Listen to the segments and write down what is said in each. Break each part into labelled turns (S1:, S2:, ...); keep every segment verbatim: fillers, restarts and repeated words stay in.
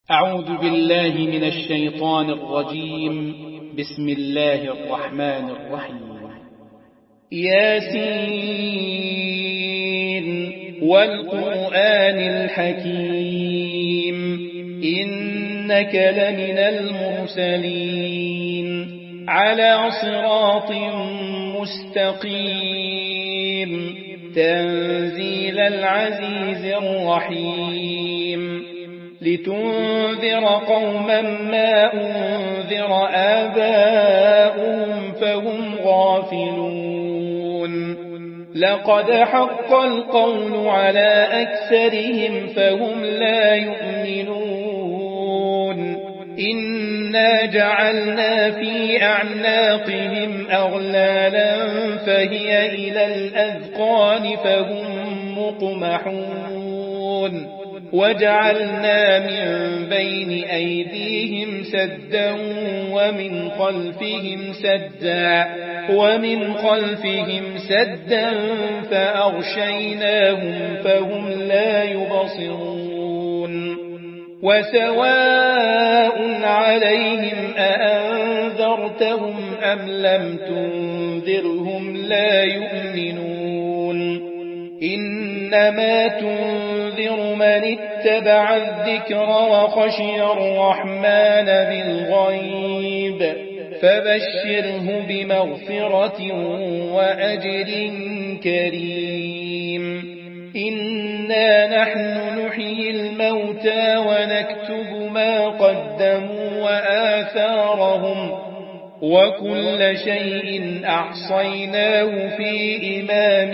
S1: أعوذ بالله من الشيطان الرجيم. بسم الله الرحمن الرحيم. ياسين والقرآن الحكيم إنك لمن المرسلين على صراط مستقيم تنزيل العزيز الرحيم لتنذر قوما ما أنذر آباؤهم فهم غافلون لقد حق القول على أكثرهم فهم لا يؤمنون إنا جعلنا في أعناقهم أغلالا فهي إلى الأذقان فهم مقمحون وجعلنا من بين أيديهم سدا ومن خلفهم سدا ومن خلفهم سدا فأغشيناهم فهم لا يبصرون وسواء عليهم أأنذرتهم أم لم تنذرهم لا يؤمنون إنما تنذر من اتبع الذكر وخشي الرحمن بالغيب فبشره بمغفرة وأجر كريم إنا نحن نحيي الموتى ونكتب ما قدموا وآثارهم وكل شيء أحصيناه في إمام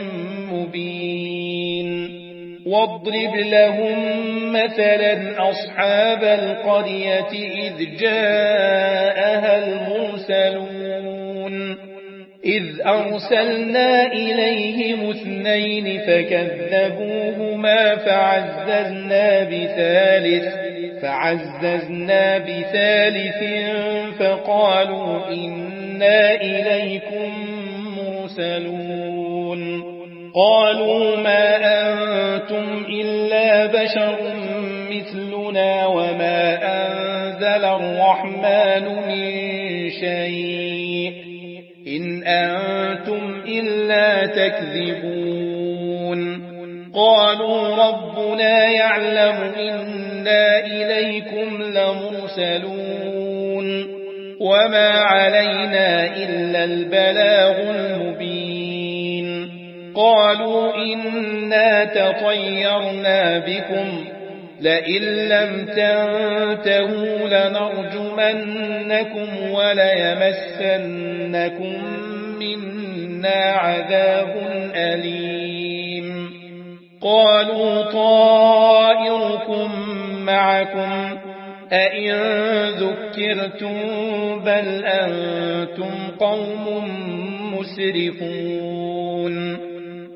S1: مبين واضرب لهم مثلا أصحاب القرية إذ جاءها المرسلون إذ أرسلنا إليهم اثنين فكذبوهما فعززنا بثالث فعززنا بثالث فقالوا إنا إليكم مرسلون قالوا ما أنتم إلا بشر مثلنا وما أنزل الرحمن من شيء إن أنتم إلا تكذبون قالوا ربنا يعلم إنا إليكم لمرسلون وما علينا إلا البلاغ المبين قالوا إنا تطيرنا بكم لئن لم تنتهوا لنرجمنكم وليمسنكم منا عذاب أليم قالوا طائركم معكم أئن ذكرتم بل أنتم قوم مسرفون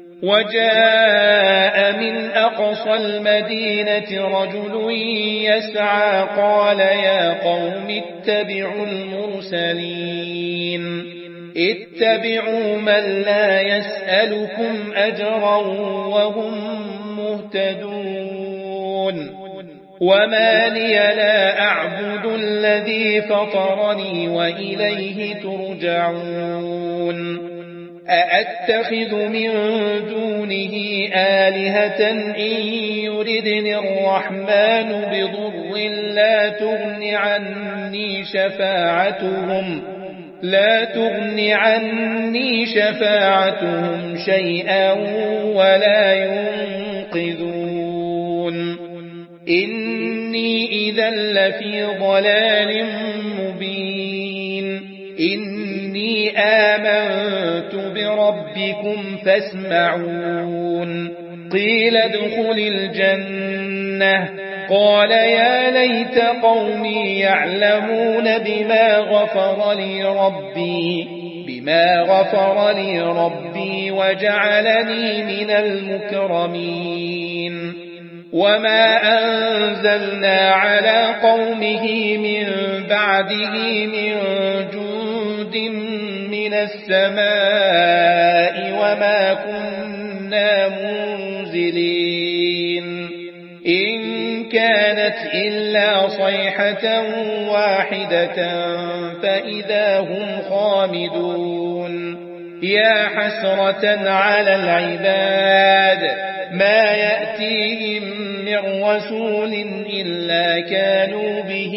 S1: وجاء من أقصى المدينة رجل يسعى قال يا قوم اتبعوا المرسلين اتبعوا من لا يسألكم أجرا وهم مهتدون وما لي لا أعبد الذي فطرني وإليه ترجعون أأتخذ من دونه آلهة إن يردني الرحمن بضر لا تغن عني شفاعتهم لا تغن عني شفاعتهم شيئا ولا ينقذون إني إذا لفي ضلال مبين إني آمنت بربكم فاسمعون قيل ادخل الجنة قال يا ليت قومي يعلمون بما غفر لي ربي بما غفر لي ربي وجعلني من المكرمين وما أنزلنا على قومه من بعده من جند من السماء وما كنا منزلين إن كانت
S2: إلا صيحة واحدة فإذا هم خامدون يا حسرة على العباد ما يأتيهم من رسول إلا كانوا به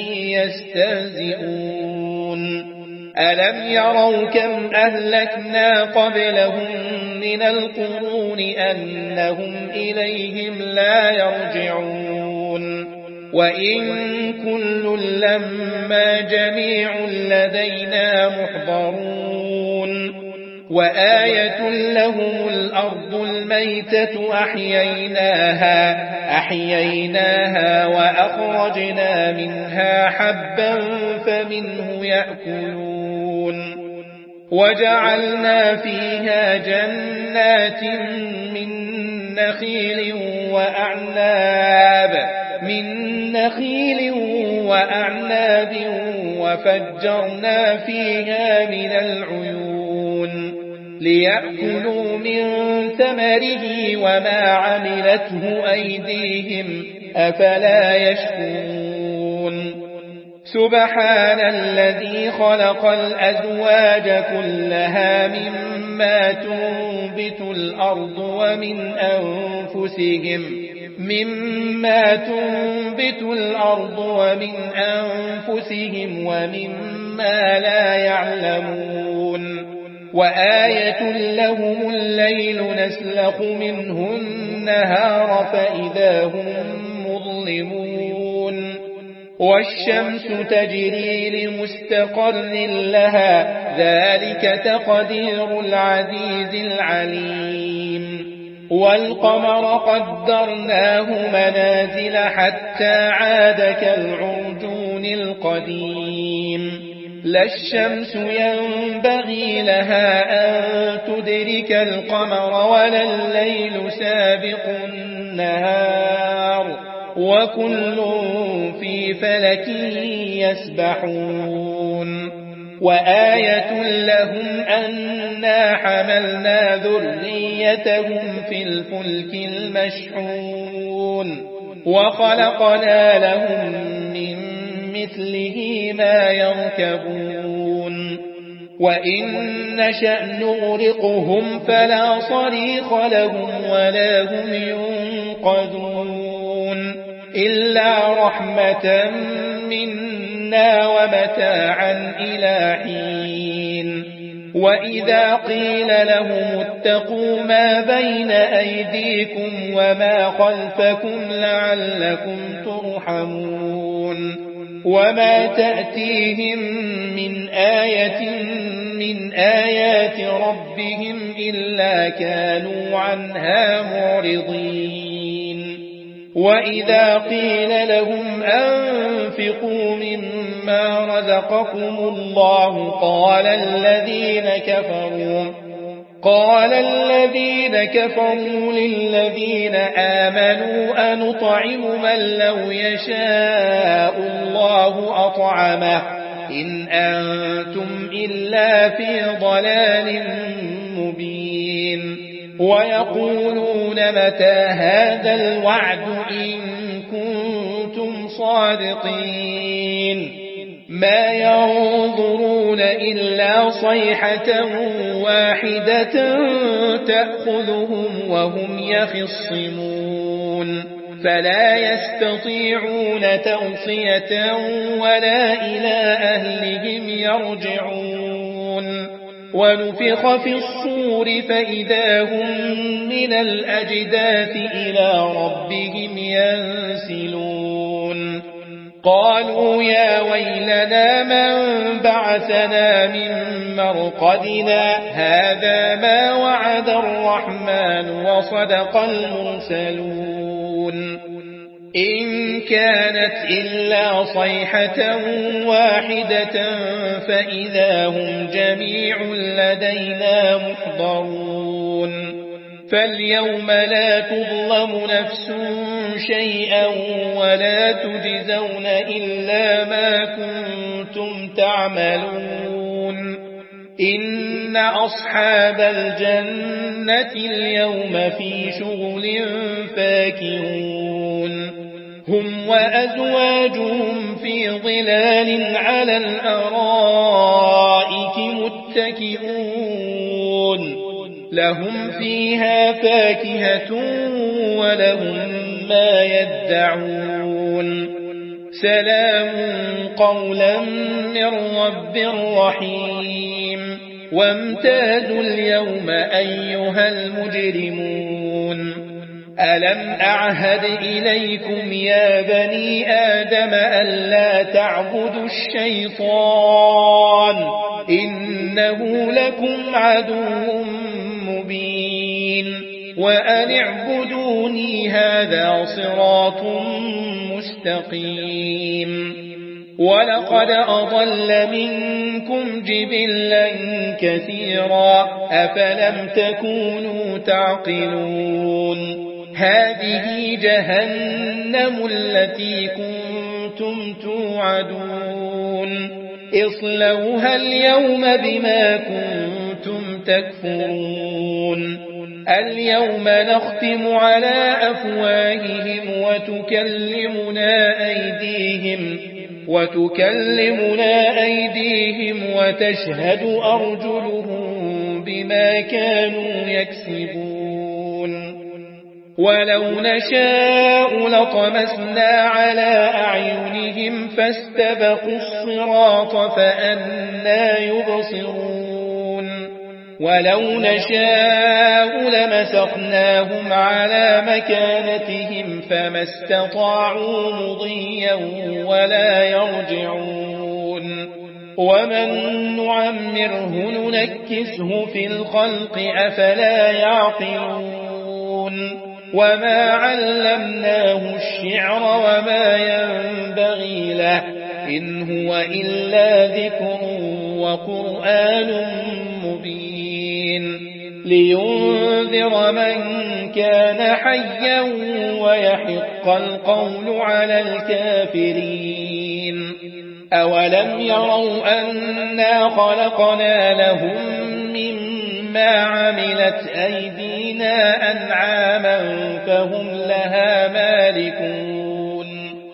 S2: يستهزئون ألم يروا كم أهلكنا قبلهم من القرون أنهم إليهم لا يرجعون وإن كل لما جميع لدينا محضرون وآية لهم الأرض الميتة أحييناها أحييناها وأخرجنا منها حبا فمنه يأكلون وجعلنا فيها جنات من نخيل وأعناب من نخيل وأعناب وفجرنا فيها من العيون ليأكلوا من ثمره وما عملته أيديهم أفلا يشكرون سبحان الذي خلق الأزواج كلها مما تنبت الأرض ومن أنفسهم مما تنبت الأرض ومن أنفسهم ومما لا يعلمون وآية لهم الليل نسلخ منه النهار فإذا هم مظلمون والشمس تجري لمستقر لها ذلك تقدير العزيز العليم والقمر قدرناه منازل حتى عاد كالعرجون القديم لا الشمس ينبغي لها أن تدرك القمر ولا الليل سابق النهار وكل في فلك يسبحون وآية لهم أنا حملنا ذريتهم في الفلك المشحون وخلقنا لهم من مثله ما يركبون وإن نشأ نغرقهم فلا صريخ لهم ولا هم ينقذون إلا رحمة منا ومتاعا إلى حين وإذا قيل لهم اتقوا ما بين أيديكم وما خلفكم لعلكم ترحمون وما تأتيهم من آية من آيات ربهم إلا كانوا عنها معرضين وإذا قيل لهم أنفقوا مما رزقكم الله قال الذين كفروا قال الذين كفروا للذين آمنوا أنطعم من لو يشاء الله أطعمه إن أنتم إلا في ضلال مبين ويقولون متى هذا الوعد إن كنتم صادقين ما ينظرون إلا صيحة واحدة تأخذهم وهم يخصمون فلا يستطيعون توصية ولا إلى أهلهم يرجعون ونفخ في الصور فإذا هم من الأجداث إلى ربهم ينسلون قالوا يا ويلنا من بعثنا من مرقدنا هذا ما وعد الرحمن وصدق المرسلون إن كانت إلا صيحة واحدة فإذا هم جميع لدينا محضرون فاليوم لا تظلم نفس شيئا ولا تجزون إلا ما كنتم تعملون إن أصحاب الجنة اليوم في شغل فاكهون هم وأزواجهم في ظلال على الأرائك متكئون لهم فيها فاكهة ولهم ما يدعون سلام قولا من رب رحيم وامتازوا اليوم أيها المجرمون ألم أعهد إليكم يا بني آدم ألا تعبدوا الشيطان إنه لكم عدو مبين وأن اعبدوني هذا صراط مستقيم ولقد أضل منكم جبلا كثيرا أفلم تكونوا تعقلون هذه جهنم التي كنتم توعدون اصلوها اليوم بما كنتم تكفرون اليوم نختم على أفواههم وتكلمنا أيديهم وتكلمنا أيديهم وتشهد أرجلهم بما كانوا يكسبون ولو نشاء لطمسنا على أعينهم فاستبقوا الصراط فأنى يبصرون ولو نشاء لمسخناهم على مكانتهم فما استطاعوا مضيا ولا يرجعون ومن نعمره ننكسه في الخلق أفلا يعقلون وما علمناه الشعر وما ينبغي له إن هو إلا ذكر وقرآن مبين لينذر من كان حيا ويحق القول على الكافرين أولم يروا أنا خلقنا لهم مما عملت أيدينا أنعاما فهم لها مالكون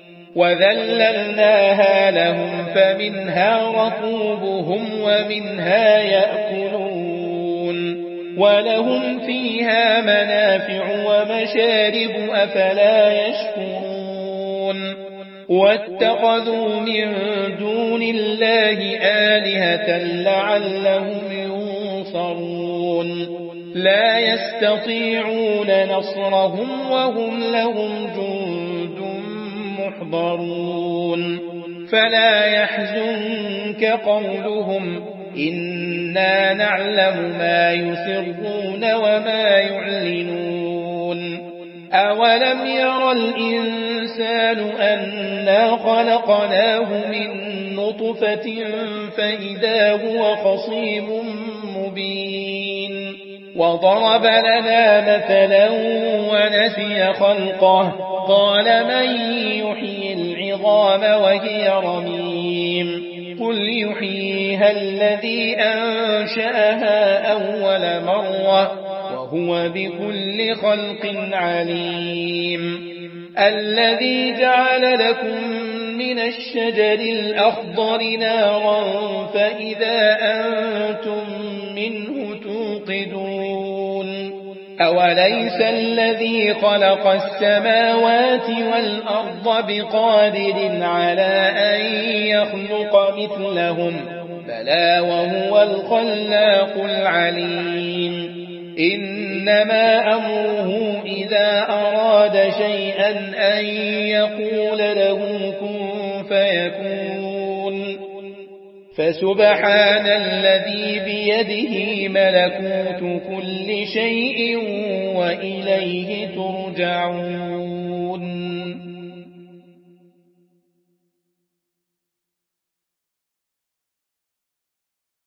S2: وذللناها لهم فمنها ركوبهم ومنها يأكلون ولهم فيها منافع ومشارب أفلا يشكرون واتخذوا من دون الله آلهة لعلهم ينصرون لا يستطيعون نصرهم وهم لهم جند محضرون فلا يحزنك قولهم إنا نعلم ما يسرون وما يعلنون أولم يرى الإنسان أنا خلقناه من نطفة فإذا هو خصيم مبين وضرب لنا مثلا ونسي خلقه قال من يحيي العظام وهي رميم قل يحييها الذي أنشأها أول مرة وهو بكل خلق عليم الذي جعل لكم من الشجر الأخضر نارا فإذا أنتم منه توقدون أوليس الذي خلق السماوات والأرض بقادر على أن يخلق مثلهم بلى وهو الخلاق العليم إنما أمره إذا أراد شيئا أن يقول له كن فيكون فسبحان الذي بيده ملكوت كل شيء وإليه ترجعون